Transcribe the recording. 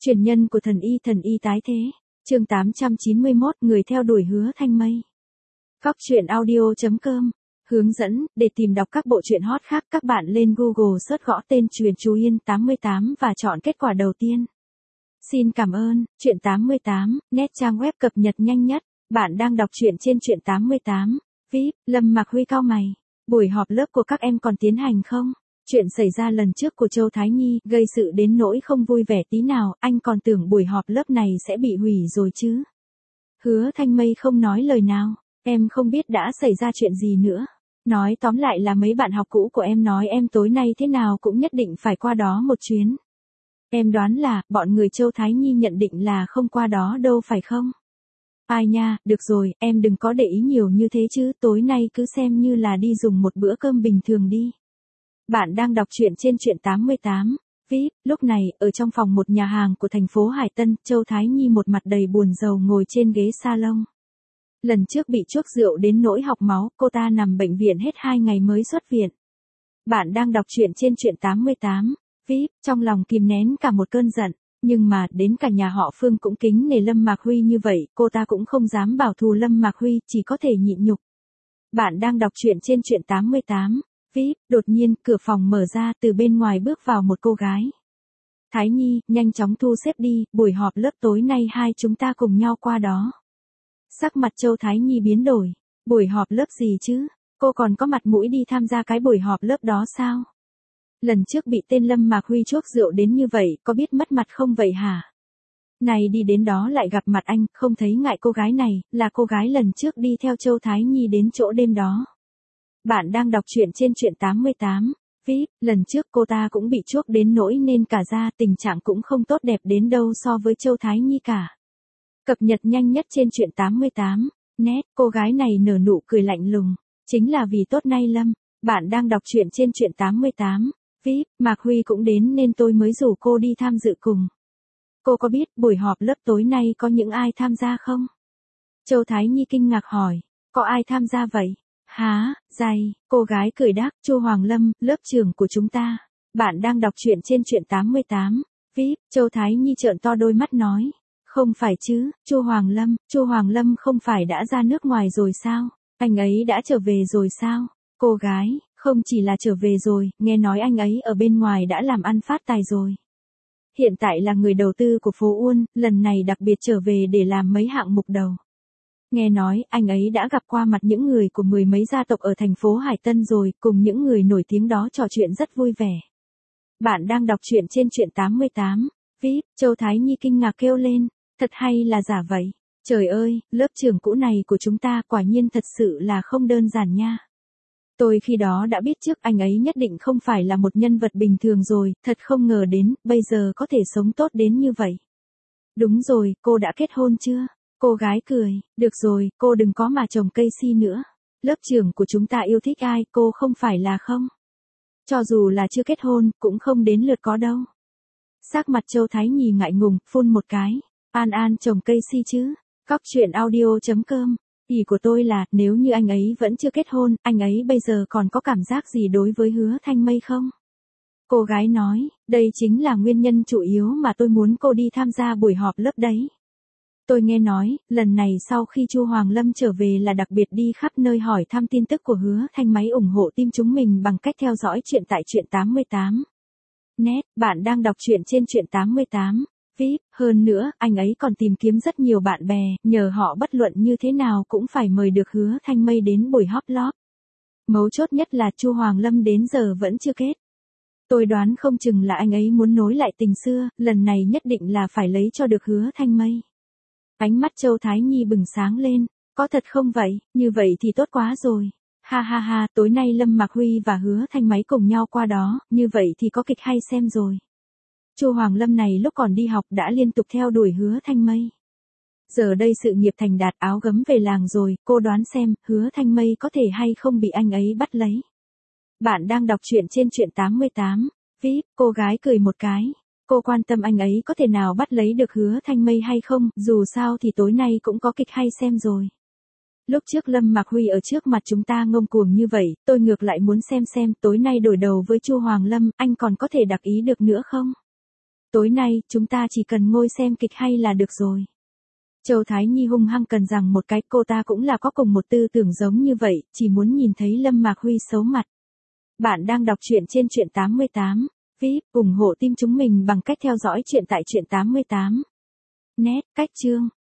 Truyền nhân của thần y tái thế. Chương 891, người theo đuổi Hứa Thanh Mây. Góc truyện audio.com. Hướng dẫn, để tìm đọc các bộ truyện hot khác các bạn lên Google search gõ tên Truyện Chú Yên 88 và chọn kết quả đầu tiên. Xin cảm ơn, Truyện 88, net trang web cập nhật nhanh nhất. Bạn đang đọc truyện trên Truyện 88. VIP, Lâm Mạc Huy cau mày. Buổi họp lớp của các em còn tiến hành không? Chuyện xảy ra lần trước của Châu Thái Nhi gây sự đến nỗi không vui vẻ tí nào, anh còn tưởng buổi họp lớp này sẽ bị hủy rồi chứ. Hứa Thanh Mây không nói lời nào, em không biết đã xảy ra chuyện gì nữa. Nói tóm lại là mấy bạn học cũ của em nói em tối nay thế nào cũng nhất định phải qua đó một chuyến. Em đoán là, bọn người Châu Thái Nhi nhận định là không qua đó đâu phải không? Ai nha, được rồi, em đừng có để ý nhiều như thế chứ, tối nay cứ xem như là đi dùng một bữa cơm bình thường đi. Bạn đang đọc truyện trên Truyện 88. VIP, lúc này, ở trong phòng một nhà hàng của thành phố Hải Tân, Châu Thái Nhi một mặt đầy buồn rầu ngồi trên ghế salon. Lần trước bị chuốc rượu đến nỗi học máu, cô ta nằm bệnh viện hết 2 ngày mới xuất viện. Bạn đang đọc truyện trên Truyện 88. VIP, trong lòng kìm nén cả một cơn giận, nhưng mà, đến cả nhà họ Phương cũng kính nể Lâm Mạc Huy như vậy, cô ta cũng không dám bảo thù Lâm Mạc Huy, chỉ có thể nhịn nhục. Bạn đang đọc truyện trên Truyện 88. VIP, đột nhiên, cửa phòng mở ra, từ bên ngoài bước vào một cô gái. Thái Nhi, nhanh chóng thu xếp đi, buổi họp lớp tối nay hai chúng ta cùng nhau qua đó. Sắc mặt Châu Thái Nhi biến đổi. Buổi họp lớp gì chứ? Cô còn có mặt mũi đi tham gia cái buổi họp lớp đó sao? Lần trước bị tên Lâm Mạc Huy chuốc rượu đến như vậy, có biết mất mặt không vậy hả? Này đi đến đó lại gặp mặt anh, không thấy ngại cô gái này, là cô gái lần trước đi theo Châu Thái Nhi đến chỗ đêm đó. Bạn đang đọc truyện trên Truyện 88. VIP, lần trước cô ta cũng bị chuốc đến nỗi nên cả da tình trạng cũng không tốt đẹp đến đâu so với Châu Thái Nhi cả. Cập nhật nhanh nhất trên Truyện 88. Net, cô gái này nở nụ cười lạnh lùng. Chính là vì tốt nay Lâm. Bạn đang đọc truyện trên Truyện 88. VIP, Mạc Huy cũng đến nên tôi mới rủ cô đi tham dự cùng. Cô có biết buổi họp lớp tối nay có những ai tham gia không? Châu Thái Nhi kinh ngạc hỏi. Có ai tham gia vậy? Hả, dày, cô gái cười đáp, Chu Hoàng Lâm, lớp trưởng của chúng ta. Bạn đang đọc truyện trên Truyện 88. VIP, Châu Thái Nhi trợn to đôi mắt nói. Không phải chứ, Chu Hoàng Lâm không phải đã ra nước ngoài rồi sao? Anh ấy đã trở về rồi sao? Cô gái, không chỉ là trở về rồi, nghe nói anh ấy ở bên ngoài đã làm ăn phát tài rồi. Hiện tại là người đầu tư của phố Uôn, lần này đặc biệt trở về để làm mấy hạng mục đầu. Nghe nói, anh ấy đã gặp qua mặt những người của 10 mấy gia tộc ở thành phố Hải Tân rồi, cùng những người nổi tiếng đó trò chuyện rất vui vẻ. Bạn đang đọc truyện trên Truyện 88. VIP, Châu Thái Nhi kinh ngạc kêu lên, thật hay là giả vậy? Trời ơi, lớp trưởng cũ này của chúng ta quả nhiên thật sự là không đơn giản nha. Tôi khi đó đã biết trước anh ấy nhất định không phải là một nhân vật bình thường rồi, thật không ngờ đến, bây giờ có thể sống tốt đến như vậy. Đúng rồi, cô đã kết hôn chưa? Cô gái cười, được rồi, cô đừng có mà trồng cây si nữa. Lớp trưởng của chúng ta yêu thích ai, cô không phải là không? Cho dù là chưa kết hôn, cũng không đến lượt có đâu. Sắc mặt Châu Thái Nhi ngại ngùng, phun một cái. An trồng cây si chứ? Góc truyện audio.com. Ý của tôi là, nếu như anh ấy vẫn chưa kết hôn, anh ấy bây giờ còn có cảm giác gì đối với Hứa Thanh Mây không? Cô gái nói, đây chính là nguyên nhân chủ yếu mà tôi muốn cô đi tham gia buổi họp lớp đấy. Tôi nghe nói, lần này sau khi Chu Hoàng Lâm trở về là đặc biệt đi khắp nơi hỏi thăm tin tức của Hứa Thanh Mây ủng hộ team chúng mình bằng cách theo dõi truyện tại Truyện 88. Net, bạn đang đọc truyện trên Truyện 88. VIP, hơn nữa, anh ấy còn tìm kiếm rất nhiều bạn bè, nhờ họ bất luận như thế nào cũng phải mời được Hứa Thanh Mây đến buổi họp lớp. Mấu chốt nhất là Chu Hoàng Lâm đến giờ vẫn chưa kết. Tôi đoán không chừng là anh ấy muốn nối lại tình xưa, lần này nhất định là phải lấy cho được Hứa Thanh Mây. Ánh mắt Châu Thái Nhi bừng sáng lên, có thật không vậy, như vậy thì tốt quá rồi. Ha ha ha, tối nay Lâm Mạc Huy và Hứa Thanh Mây cùng nhau qua đó, như vậy thì có kịch hay xem rồi. Chu Hoàng Lâm này lúc còn đi học đã liên tục theo đuổi Hứa Thanh Mây. Giờ đây sự nghiệp thành đạt áo gấm về làng rồi, cô đoán xem, Hứa Thanh Mây có thể hay không bị anh ấy bắt lấy. Bạn đang đọc truyện trên Truyện 88. VIP, cô gái cười một cái. Cô quan tâm anh ấy có thể nào bắt lấy được Hứa Thanh Mây hay không, dù sao thì tối nay cũng có kịch hay xem rồi. Lúc trước Lâm Mạc Huy ở trước mặt chúng ta ngông cuồng như vậy, tôi ngược lại muốn xem tối nay đổi đầu với Chu Hoàng Lâm, anh còn có thể đặc ý được nữa không? Tối nay, chúng ta chỉ cần ngồi xem kịch hay là được rồi. Châu Thái Nhi hung hăng cần rằng một cái, cô ta cũng là có cùng một tư tưởng giống như vậy, chỉ muốn nhìn thấy Lâm Mạc Huy xấu mặt. Bạn đang đọc truyện trên truyện 88. VIP, ủng hộ team chúng mình bằng cách theo dõi truyện tại truyện 88. Net, cách chương.